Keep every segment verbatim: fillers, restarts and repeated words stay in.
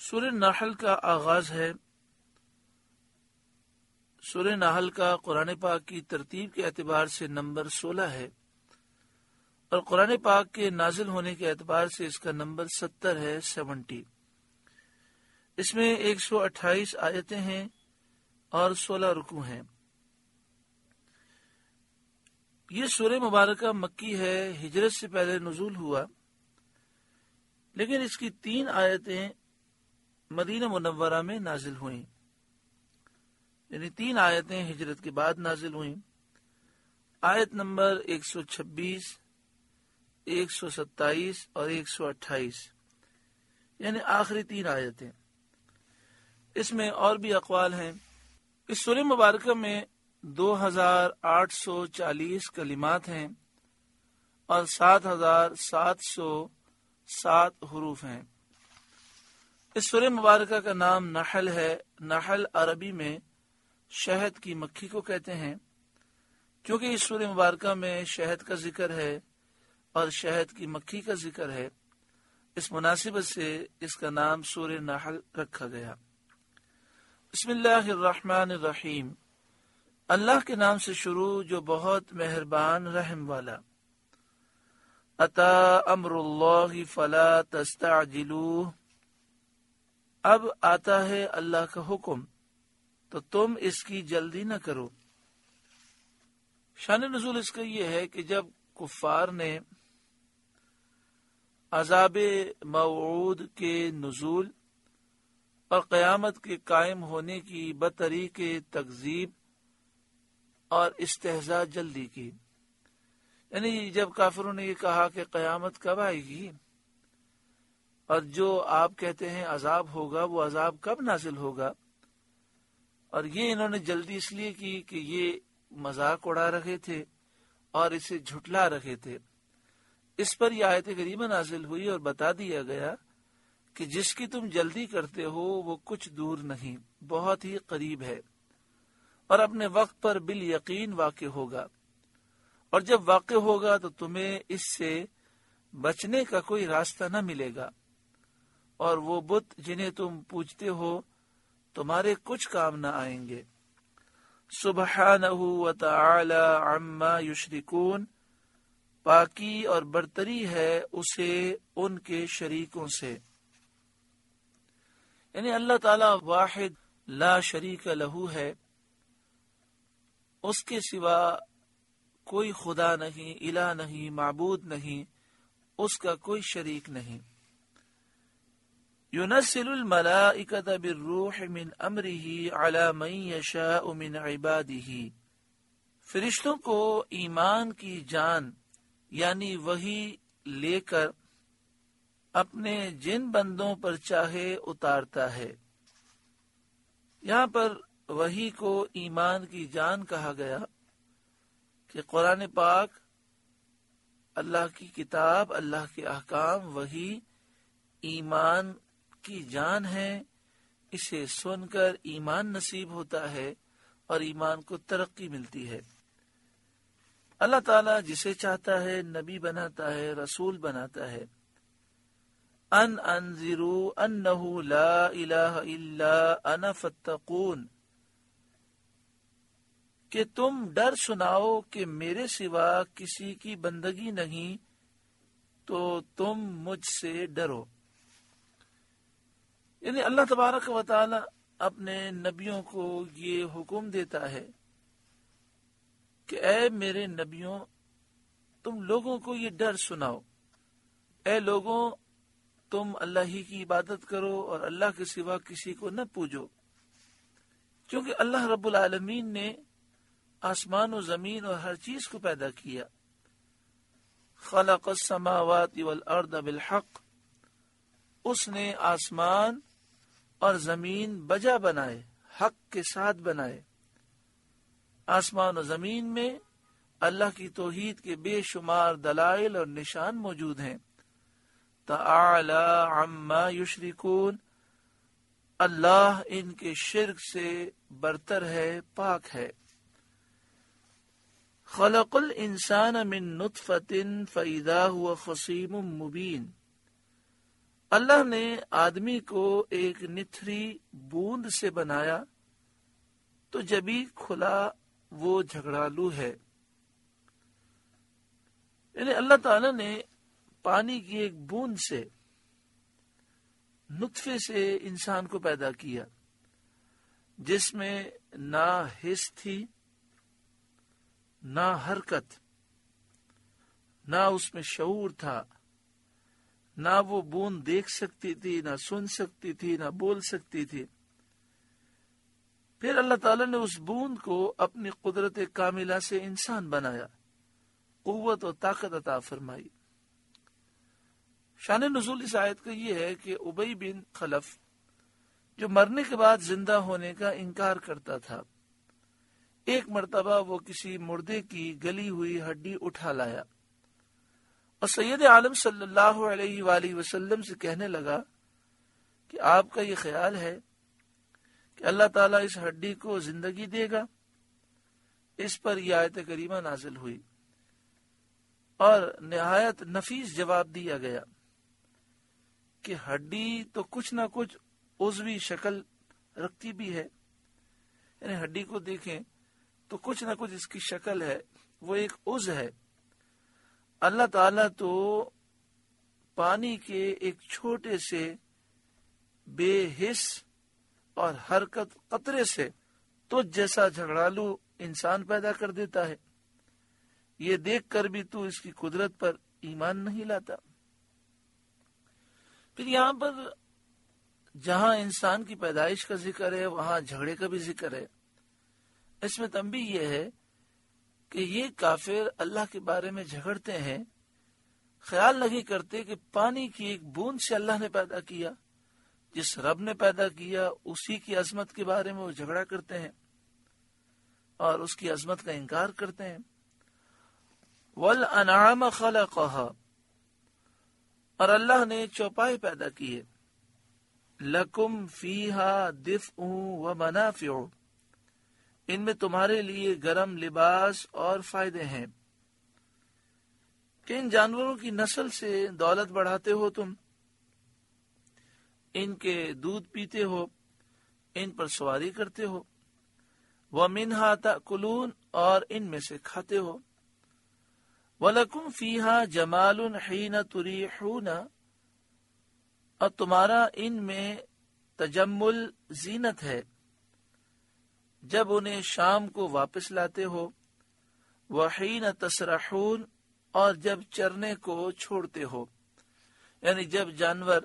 سورہ نحل کا آغاز ہے۔ سورہ نحل کا قرآن پاک کی ترتیب کے اعتبار سے نمبر سولہ ہے اور قرآن پاک کے نازل ہونے کے اعتبار سے اس کا نمبر ستر ہے، سیونٹی۔ اس میں ایک سو اٹھائیس آیتیں ہیں اور سولہ رکوع ہیں۔ یہ سورہ مبارکہ مکی ہے، ہجرت سے پہلے نزول ہوا، لیکن اس کی تین آیتیں مدینہ منورہ میں نازل ہوئیں، یعنی تین آیتیں ہجرت کے بعد نازل ہوئیں۔ آیت نمبر ایک سو چھبیس، ایک سو ستائیس اور ایک سو اٹھائیس، یعنی آخری تین آیتیں۔ اس میں اور بھی اقوال ہیں۔ اس سورہ مبارکہ میں دو ہزار آٹھ سو چالیس کلمات ہیں اور سات ہزار سات سو سات حروف ہیں۔ اس سورہ مبارکہ کا نام نحل ہے۔ نحل عربی میں شہد کی مکھی کو کہتے ہیں۔ کیونکہ اس سورہ مبارکہ میں شہد کا ذکر ہے اور شہد کی مکھی کا ذکر ہے، اس مناسبت سے اس کا نام سورہ نحل رکھا گیا۔ بسم اللہ الرحمن الرحیم، اللہ کے نام سے شروع جو بہت مہربان رحم والا۔ اتا امر اللہ فلا تستعجلوہ، اب آتا ہے اللہ کا حکم تو تم اس کی جلدی نہ کرو۔ شان نزول اس کا یہ ہے کہ جب کفار نے عذاب موعود کے نزول اور قیامت کے قائم ہونے کی بطریق تکذیب اور استہزاء جلدی کی، یعنی جب کافروں نے یہ کہا کہ قیامت کب آئے گی اور جو آپ کہتے ہیں عذاب ہوگا وہ عذاب کب نازل ہوگا، اور یہ انہوں نے جلدی اس لیے کی کہ یہ مذاق اڑا رہے تھے اور اسے جھٹلا رہے تھے۔ اس پر یہ آیت کریمہ نازل ہوئی اور بتا دیا گیا کہ جس کی تم جلدی کرتے ہو وہ کچھ دور نہیں، بہت ہی قریب ہے اور اپنے وقت پر بالیقین واقع ہوگا، اور جب واقع ہوگا تو تمہیں اس سے بچنے کا کوئی راستہ نہ ملے گا، اور وہ بت جنہیں تم پوجتے ہو تمہارے کچھ کام نہ آئیں گے۔ سبحانہ وتعالی عما یشرکون، پاکی اور برتری ہے اسے ان کے شریکوں سے، یعنی اللہ تعالی واحد لا شریک لہو ہے، اس کے سوا کوئی خدا نہیں، الہ نہیں، معبود نہیں، اس کا کوئی شریک نہیں۔ ينزل الملائکۃ بالروح من امرہ علی من یشاء من عبادہ، فرشتوں کو ایمان کی جان یعنی وحی لے کر اپنے جن بندوں پر چاہے اتارتا ہے۔ یہاں پر وحی کو ایمان کی جان کہا گیا کہ قرآن پاک اللہ کی کتاب، اللہ کے احکام، وحی ایمان کی جان ہے، اسے سن کر ایمان نصیب ہوتا ہے اور ایمان کو ترقی ملتی ہے۔ اللہ تعالیٰ جسے چاہتا ہے نبی بناتا ہے، رسول بناتا ہے۔ ان انذروا انہ لا الہ الا انا فاتقون، کہ تم ڈر سناؤ کہ میرے سوا کسی کی بندگی نہیں تو تم مجھ سے ڈرو۔ یعنی اللہ تبارک و تعالی اپنے نبیوں کو یہ حکم دیتا ہے کہ اے میرے نبیوں، تم لوگوں کو یہ ڈر سناؤ، اے لوگوں تم اللہ ہی کی عبادت کرو اور اللہ کے سوا کسی کو نہ پوجو، کیونکہ اللہ رب العالمین نے آسمان و زمین اور ہر چیز کو پیدا کیا۔ خلق السماوات والارض بالحق، اس نے آسمان اور زمین بجا بنائے، حق کے ساتھ بنائے۔ آسمان و زمین میں اللہ کی توحید کے بے شمار دلائل اور نشان موجود ہیں۔ تعالی عما یشرکون، اللہ ان کے شرک سے برتر ہے، پاک ہے۔ خلق الانسان من نطفۃ فاذا هو خصیم مبین، اللہ نے آدمی کو ایک نتھری بوند سے بنایا تو جبھی کھلا وہ جھگڑالو ہے. یعنی اللہ تعالی نے پانی کی ایک بوند سے، نطفے سے انسان کو پیدا کیا، جس میں نہ حس تھی، نہ حرکت، نہ اس میں شعور تھا، نہ وہ بوند دیکھ سکتی تھی، نہ سن سکتی تھی، نہ بول سکتی تھی. پھر اللہ تعالیٰ نے اس بوند کو اپنی قدرت کاملہ سے انسان بنایا، قوت و طاقت عطا فرمائی. شان نزول اس آیت کا یہ ہے کہ ابی بن خلف جو مرنے کے بعد زندہ ہونے کا انکار کرتا تھا، ایک مرتبہ وہ کسی مردے کی گلی ہوئی ہڈی اٹھا لایا اور سید عالم صلی اللہ علیہ وآلہ وسلم سے کہنے لگا کہ آپ کا یہ خیال ہے کہ اللہ تعالیٰ اس ہڈی کو زندگی دے گا؟ اس پر یہ آیت کریمہ نازل ہوئی اور نہایت نفیس جواب دیا گیا کہ ہڈی تو کچھ نہ کچھ عضوی شکل رکھتی بھی ہے. یعنی ہڈی کو دیکھیں تو کچھ نہ کچھ اس کی شکل ہے، وہ ایک عضو ہے. اللہ تعالیٰ تو پانی کے ایک چھوٹے سے بے حس اور حرکت قطرے سے تو جیسا جھگڑالو انسان پیدا کر دیتا ہے. یہ دیکھ کر بھی تو اس کی قدرت پر ایمان نہیں لاتا. پھر یہاں پر جہاں انسان کی پیدائش کا ذکر ہے وہاں جھگڑے کا بھی ذکر ہے. اس میں تنبیہ یہ ہے کہ یہ کافر اللہ کے بارے میں جھگڑتے ہیں، خیال نہیں کرتے کہ پانی کی ایک بوند سے اللہ نے پیدا کیا، جس رب نے پیدا کیا اسی کی عظمت کے بارے میں وہ جھگڑا کرتے ہیں اور اس کی عظمت کا انکار کرتے ہیں. وَالْأَنْعَامَ خَلَقَهَا، اور اللہ نے چوپائے پیدا کیے. لَكُمْ فِيهَا دِفْءٌ وَمَنَافِعُ، ان میں تمہارے لیے گرم لباس اور فائدے ہیں. کہ ان جانوروں کی نسل سے دولت بڑھاتے ہو تم، ان کے دودھ پیتے ہو، ان پر سواری کرتے ہو. وَمِنْهَا تَأْكُلُونَ، اور ان میں سے کھاتے ہو. وَلَكُمْ فِيهَا جَمَالٌ حِينَ تُرِيحُونَ، اور تمہارا ان میں تجمل زینت ہے جب انہیں شام کو واپس لاتے ہو. وَحِينَ تَسْرَحُونَ، اور جب چرنے کو چھوڑتے ہو، یعنی جب جانور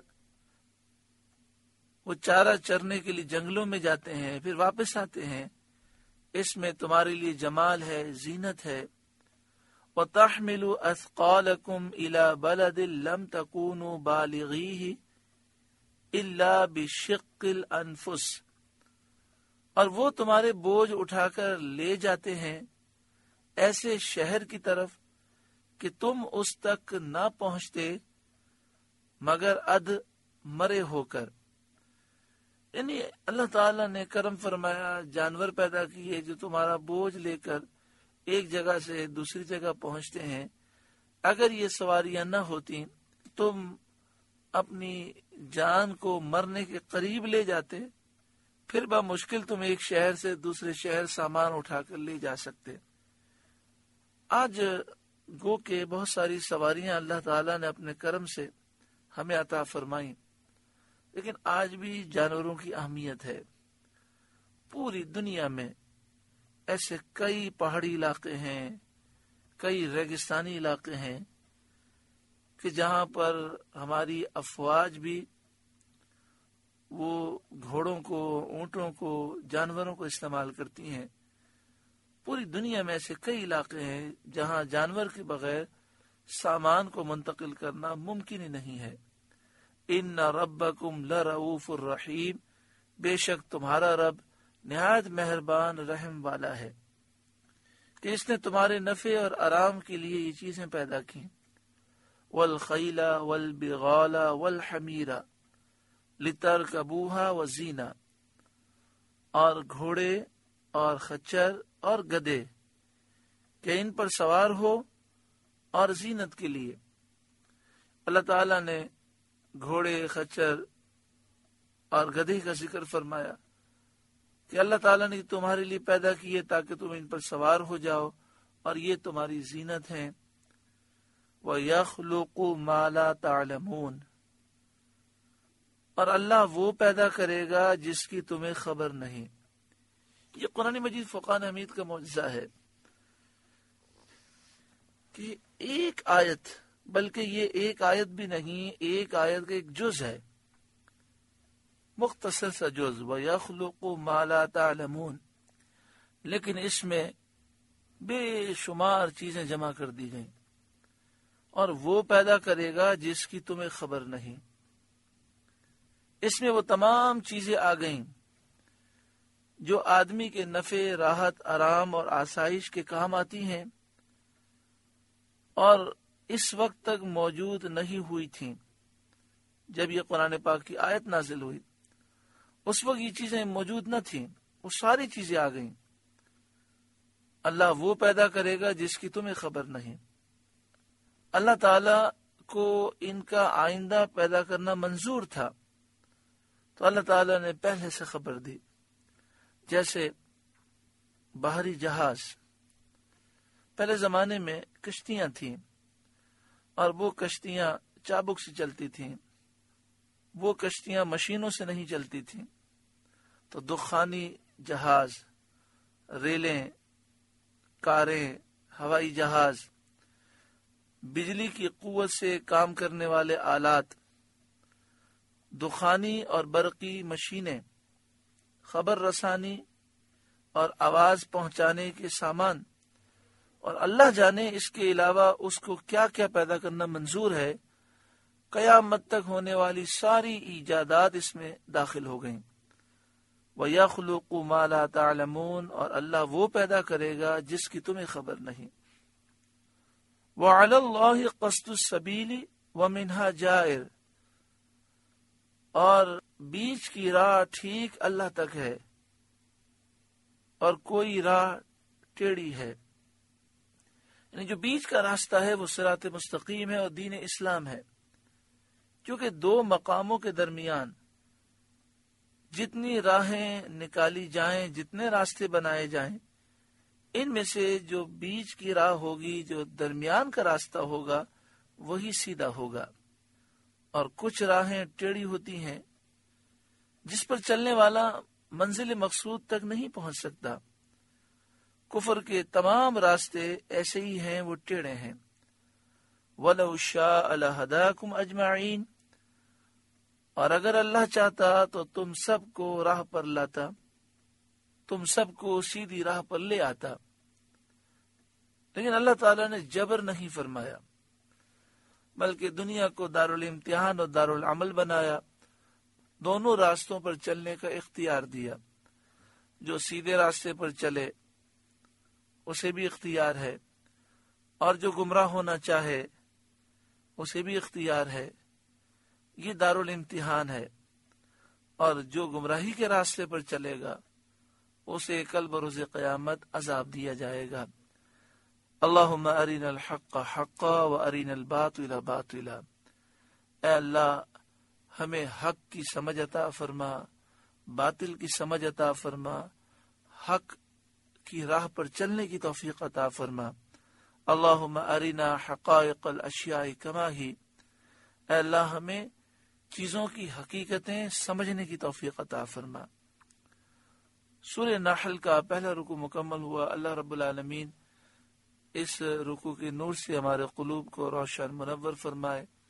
وہ چارہ چرنے کے لیے جنگلوں میں جاتے ہیں پھر واپس آتے ہیں، اس میں تمہارے لیے جمال ہے، زینت ہے. وَتَحْمِلُ أَثْقَالَكُمْ إِلَى بَلَدٍ لَمْ تَكُونُوا بَالِغِيهِ إِلَّا بِشِقِّ الْأَنفُسِ، اور وہ تمہارے بوجھ اٹھا کر لے جاتے ہیں ایسے شہر کی طرف کہ تم اس تک نہ پہنچتے مگر اد مرے ہو کر. یعنی اللہ تعالیٰ نے کرم فرمایا، جانور پیدا کیے جو تمہارا بوجھ لے کر ایک جگہ سے دوسری جگہ پہنچتے ہیں. اگر یہ سواریاں نہ ہوتی تم اپنی جان کو مرنے کے قریب لے جاتے، پھر بمشکل تم ایک شہر سے دوسرے شہر سامان اٹھا کر لے جا سکتے. آج گو کہ بہت ساری سواریاں اللہ تعالیٰ نے اپنے کرم سے ہمیں عطا فرمائیں، لیکن آج بھی جانوروں کی اہمیت ہے. پوری دنیا میں ایسے کئی پہاڑی علاقے ہیں، کئی ریگستانی علاقے ہیں کہ جہاں پر ہماری افواج بھی وہ گھوڑوں کو، اونٹوں کو، جانوروں کو استعمال کرتی ہیں. پوری دنیا میں ایسے کئی علاقے ہیں جہاں جانور کے بغیر سامان کو منتقل کرنا ممکن ہی نہیں ہے. ان ربکم لرؤوف الرحیم، بے شک تمہارا رب نہایت مہربان رحم والا ہے کہ اس نے تمہارے نفع اور آرام کے لیے یہ چیزیں پیدا کی. والخیل والبغال والحمیر لترکبوها وزینہ، اور گھوڑے اور خچر اور گدے کہ ان پر سوار ہو اور زینت کے لیے. اللہ تعالیٰ نے گھوڑے، خچر اور گدھے کا ذکر فرمایا کہ اللہ تعالیٰ نے تمہارے لیے پیدا کیے تاکہ تم ان پر سوار ہو جاؤ اور یہ تمہاری زینت ہیں۔ وَيَخْلُقُ مَا لَا تَعْلَمُونَ، اور اللہ وہ پیدا کرے گا جس کی تمہیں خبر نہیں۔ یہ قرآن مجید فقان حمید کا معجزہ ہے کہ ایک آیت، بلکہ یہ ایک آیت بھی نہیں، ایک آیت کا ایک جز ہے، مختصر سا جز، وَيَخْلُقُ مَا لَا تَعْلَمُونَ، لیکن اس میں بے شمار چیزیں جمع کر دی گئیں، اور وہ پیدا کرے گا جس کی تمہیں خبر نہیں۔ اس میں وہ تمام چیزیں آ گئیں جو آدمی کے نفع، راحت، آرام اور آسائش کے کام آتی ہیں اور اس وقت تک موجود نہیں ہوئی تھیں۔ جب یہ قرآن پاک کی آیت نازل ہوئی اس وقت یہ چیزیں موجود نہ تھیں، وہ ساری چیزیں آ گئیں۔ اللہ وہ پیدا کرے گا جس کی تمہیں خبر نہیں۔ اللہ تعالی کو ان کا آئندہ پیدا کرنا منظور تھا، تو اللہ تعالی نے پہلے سے خبر دی۔ جیسے بحری جہاز، پہلے زمانے میں کشتیاں تھیں اور وہ کشتیاں چابک سے چلتی تھیں، وہ کشتیاں مشینوں سے نہیں چلتی تھیں، تو دخانی جہاز، ریلیں، کاریں، ہوائی جہاز، بجلی کی قوت سے کام کرنے والے آلات، دخانی اور برقی مشینیں، خبر رسانی اور آواز پہنچانے کے سامان، اور اللہ جانے اس کے علاوہ اس کو کیا کیا پیدا کرنا منظور ہے، قیامت تک ہونے والی ساری ایجادات اس میں داخل ہو گئیں۔ وَيَخْلُقُ مَا لَا تَعْلَمُونَ، اور اللہ وہ پیدا کرے گا جس کی تمہیں خبر نہیں۔ وَعَلَى اللَّهِ قَصْدُ السَّبِيلِ وَمِنْهَا جَائِرٌ، اور بیچ کی راہ ٹھیک اللہ تک ہے اور کوئی راہ ٹیڑھی ہے، یعنی جو بیچ کا راستہ ہے وہ صراط مستقیم ہے اور دین اسلام ہے۔ کیونکہ دو مقاموں کے درمیان جتنی راہیں نکالی جائیں، جتنے راستے بنائے جائیں، ان میں سے جو بیچ کی راہ ہوگی، جو درمیان کا راستہ ہوگا، وہی سیدھا ہوگا، اور کچھ راہیں ٹیڑھی ہوتی ہیں جس پر چلنے والا منزل مقصود تک نہیں پہنچ سکتا۔ کفر کے تمام راستے ایسے ہی ہیں، وہ ٹیڑھے ہیں۔ وَلَوْ شَاءَ لَهَدَاكُمْ أَجْمَعِينَ، اور اگر اللہ چاہتا تو تم سب کو راہ پر لاتا، تم سب کو سیدھی راہ پر لے آتا، لیکن اللہ تعالیٰ نے جبر نہیں فرمایا، بلکہ دنیا کو دارالامتحان اور دارالعمل بنایا، دونوں راستوں پر چلنے کا اختیار دیا۔ جو سیدھے راستے پر چلے اسے بھی اختیار ہے، اور جو گمراہ ہونا چاہے اسے بھی اختیار ہے۔ یہ دارالامتحان ہے، اور جو گمراہی کے راستے پر چلے گا اسے کل بروز قیامت عذاب دیا جائے گا۔ اللہم ارنا الحق حقا و ارنا الباطل باطلا، اے اللہ ہمیں حق کی سمجھ عطا فرما، باطل کی سمجھ عطا فرما، حق کی راہ پر چلنے کی توفیق عطا فرما۔ اللہم ارنا حقائق الاشیاء کما ہی، اے اللہ ہمیں چیزوں کی حقیقتیں سمجھنے کی توفیق عطا فرما۔ سورہ نحل کا پہلا رکوع مکمل ہوا۔ اللہ رب العالمین اس رکوع کے نور سے ہمارے قلوب کو روشن منور فرمائے۔